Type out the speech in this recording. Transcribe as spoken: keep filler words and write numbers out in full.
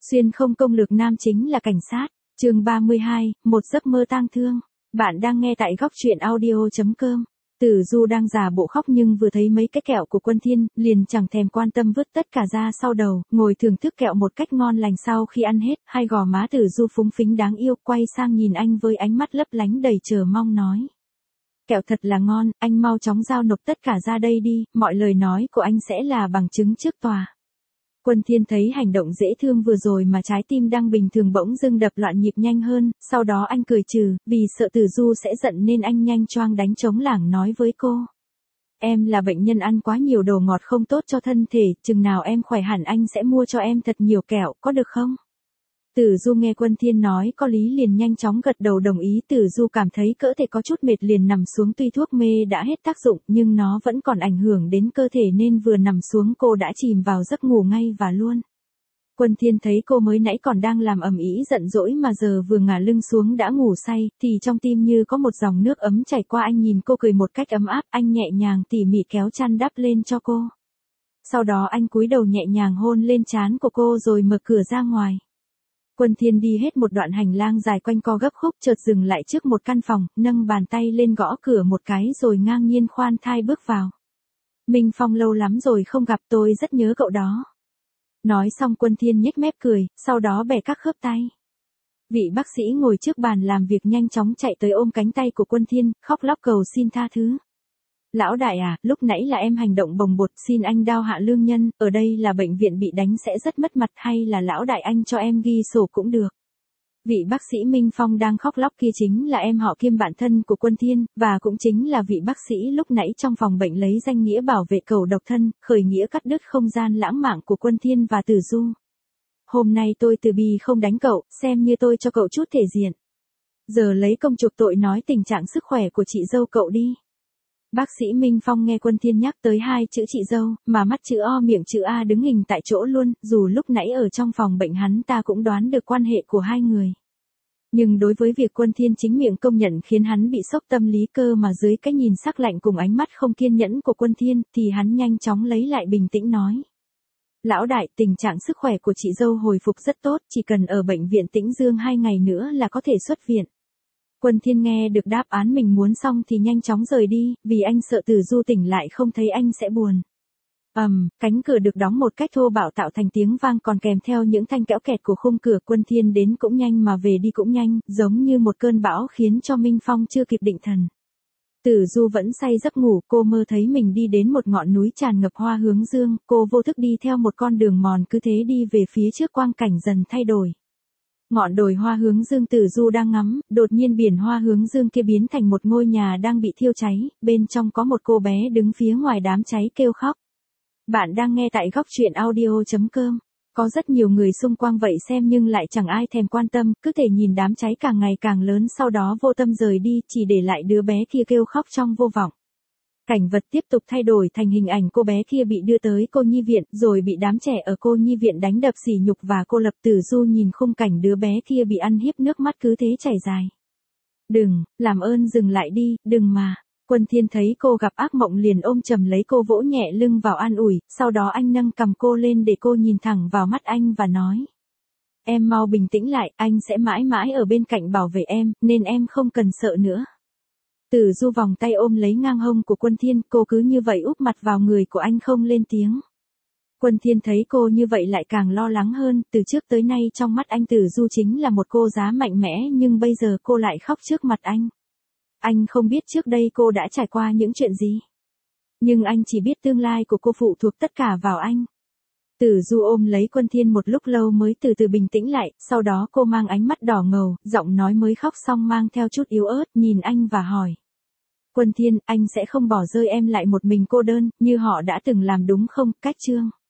Xuyên không công lược nam chính là cảnh sát. Chương ba mươi hai, một giấc mơ tang thương. Bạn đang nghe tại góc truyện audio chấm com. Tử Du đang giả bộ khóc nhưng vừa thấy mấy cái kẹo của Quân Thiên, liền chẳng thèm quan tâm vứt tất cả ra sau đầu, ngồi thưởng thức kẹo một cách ngon lành. Sau khi ăn hết, hai gò má Tử Du phúng phính đáng yêu, quay sang nhìn anh với ánh mắt lấp lánh đầy chờ mong nói. Kẹo thật là ngon, anh mau chóng giao nộp tất cả ra đây đi, mọi lời nói của anh sẽ là bằng chứng trước tòa. Quân Thiên thấy hành động dễ thương vừa rồi mà trái tim đang bình thường bỗng dưng đập loạn nhịp nhanh hơn, sau đó anh cười trừ, vì sợ Tử Du sẽ giận nên anh nhanh choang đánh trống lảng nói với cô. Em là bệnh nhân ăn quá nhiều đồ ngọt không tốt cho thân thể, chừng nào em khỏe hẳn anh sẽ mua cho em thật nhiều kẹo, có được không? Tử Du nghe Quân Thiên nói có lý liền nhanh chóng gật đầu đồng ý. Tử Du cảm thấy cỡ thể có chút mệt liền nằm xuống, tuy thuốc mê đã hết tác dụng nhưng nó vẫn còn ảnh hưởng đến cơ thể nên vừa nằm xuống cô đã chìm vào giấc ngủ ngay và luôn. Quân Thiên thấy cô mới nãy còn đang làm ầm ĩ giận dỗi mà giờ vừa ngả lưng xuống đã ngủ say, thì trong tim như có một dòng nước ấm chảy qua. Anh nhìn cô cười một cách ấm áp, anh nhẹ nhàng tỉ mỉ kéo chăn đắp lên cho cô. Sau đó anh cúi đầu nhẹ nhàng hôn lên trán của cô rồi mở cửa ra ngoài. Quân Thiên đi hết một đoạn hành lang dài quanh co gấp khúc, chợt dừng lại trước một căn phòng, nâng bàn tay lên gõ cửa một cái rồi ngang nhiên khoan thai bước vào. Minh Phong, lâu lắm rồi không gặp, tôi rất nhớ cậu đó. Nói xong Quân Thiên nhếch mép cười, sau đó bẻ các khớp tay. Vị bác sĩ ngồi trước bàn làm việc nhanh chóng chạy tới ôm cánh tay của Quân Thiên, khóc lóc cầu xin tha thứ. Lão đại à, lúc nãy là em hành động bồng bột, xin anh đao hạ lương nhân, ở đây là bệnh viện, bị đánh sẽ rất mất mặt, hay là lão đại anh cho em ghi sổ cũng được. Vị bác sĩ Minh Phong đang khóc lóc kia chính là em họ kiêm bạn thân của Quân Thiên, và cũng chính là vị bác sĩ lúc nãy trong phòng bệnh lấy danh nghĩa bảo vệ cậu độc thân, khởi nghĩa cắt đứt không gian lãng mạn của Quân Thiên và Tử Du. Hôm nay tôi từ bi không đánh cậu, xem như tôi cho cậu chút thể diện. Giờ lấy công chuộc tội, nói tình trạng sức khỏe của chị dâu cậu đi. Bác sĩ Minh Phong nghe Quân Thiên nhắc tới hai chữ chị dâu, mà mắt chữ O miệng chữ A đứng hình tại chỗ luôn, dù lúc nãy ở trong phòng bệnh hắn ta cũng đoán được quan hệ của hai người. Nhưng đối với việc Quân Thiên chính miệng công nhận khiến hắn bị sốc tâm lý cơ mà dưới cái nhìn sắc lạnh cùng ánh mắt không kiên nhẫn của Quân Thiên, thì hắn nhanh chóng lấy lại bình tĩnh nói. Lão đại, tình trạng sức khỏe của chị dâu hồi phục rất tốt, chỉ cần ở bệnh viện Tĩnh Dương hai ngày nữa là có thể xuất viện. Quân Thiên nghe được đáp án mình muốn xong thì nhanh chóng rời đi, vì anh sợ Tử Du tỉnh lại không thấy anh sẽ buồn. Ầm, um, cánh cửa được đóng một cách thô bạo tạo thành tiếng vang còn kèm theo những thanh kéo kẹt của khung cửa. Quân Thiên đến cũng nhanh mà về đi cũng nhanh, giống như một cơn bão khiến cho Minh Phong chưa kịp định thần. Tử Du vẫn say giấc ngủ, cô mơ thấy mình đi đến một ngọn núi tràn ngập hoa hướng dương, cô vô thức đi theo một con đường mòn, cứ thế đi về phía trước, quang cảnh dần thay đổi. Ngọn đồi hoa hướng dương Tử Du đang ngắm, đột nhiên biển hoa hướng dương kia biến thành một ngôi nhà đang bị thiêu cháy, bên trong có một cô bé đứng phía ngoài đám cháy kêu khóc. Bạn đang nghe tại góc truyện audio chấm com. Có rất nhiều người xung quanh vậy xem nhưng lại chẳng ai thèm quan tâm, cứ thể nhìn đám cháy càng ngày càng lớn, sau đó vô tâm rời đi, chỉ để lại đứa bé kia kêu khóc trong vô vọng. Cảnh vật tiếp tục thay đổi thành hình ảnh cô bé kia bị đưa tới cô nhi viện, rồi bị đám trẻ ở cô nhi viện đánh đập sỉ nhục và cô lập. Tử Du nhìn khung cảnh đứa bé kia bị ăn hiếp, nước mắt cứ thế chảy dài. Đừng, làm ơn dừng lại đi, đừng mà. Quân Thiên thấy cô gặp ác mộng liền ôm chầm lấy cô, vỗ nhẹ lưng vào an ủi, sau đó anh nâng cằm cô lên để cô nhìn thẳng vào mắt anh và nói. Em mau bình tĩnh lại, anh sẽ mãi mãi ở bên cạnh bảo vệ em, nên em không cần sợ nữa. Tử Du vòng tay ôm lấy ngang hông của Quân Thiên, cô cứ như vậy úp mặt vào người của anh không lên tiếng. Quân Thiên thấy cô như vậy lại càng lo lắng hơn, từ trước tới nay trong mắt anh Tử Du chính là một cô giá mạnh mẽ, nhưng bây giờ cô lại khóc trước mặt anh. Anh không biết trước đây cô đã trải qua những chuyện gì. Nhưng anh chỉ biết tương lai của cô phụ thuộc tất cả vào anh. Tử Du ôm lấy Quân Thiên một lúc lâu mới từ từ bình tĩnh lại, sau đó cô mang ánh mắt đỏ ngầu, giọng nói mới khóc xong mang theo chút yếu ớt, nhìn anh và hỏi. Quân Thiên, anh sẽ không bỏ rơi em lại một mình cô đơn, như họ đã từng làm đúng không, Cách Trương?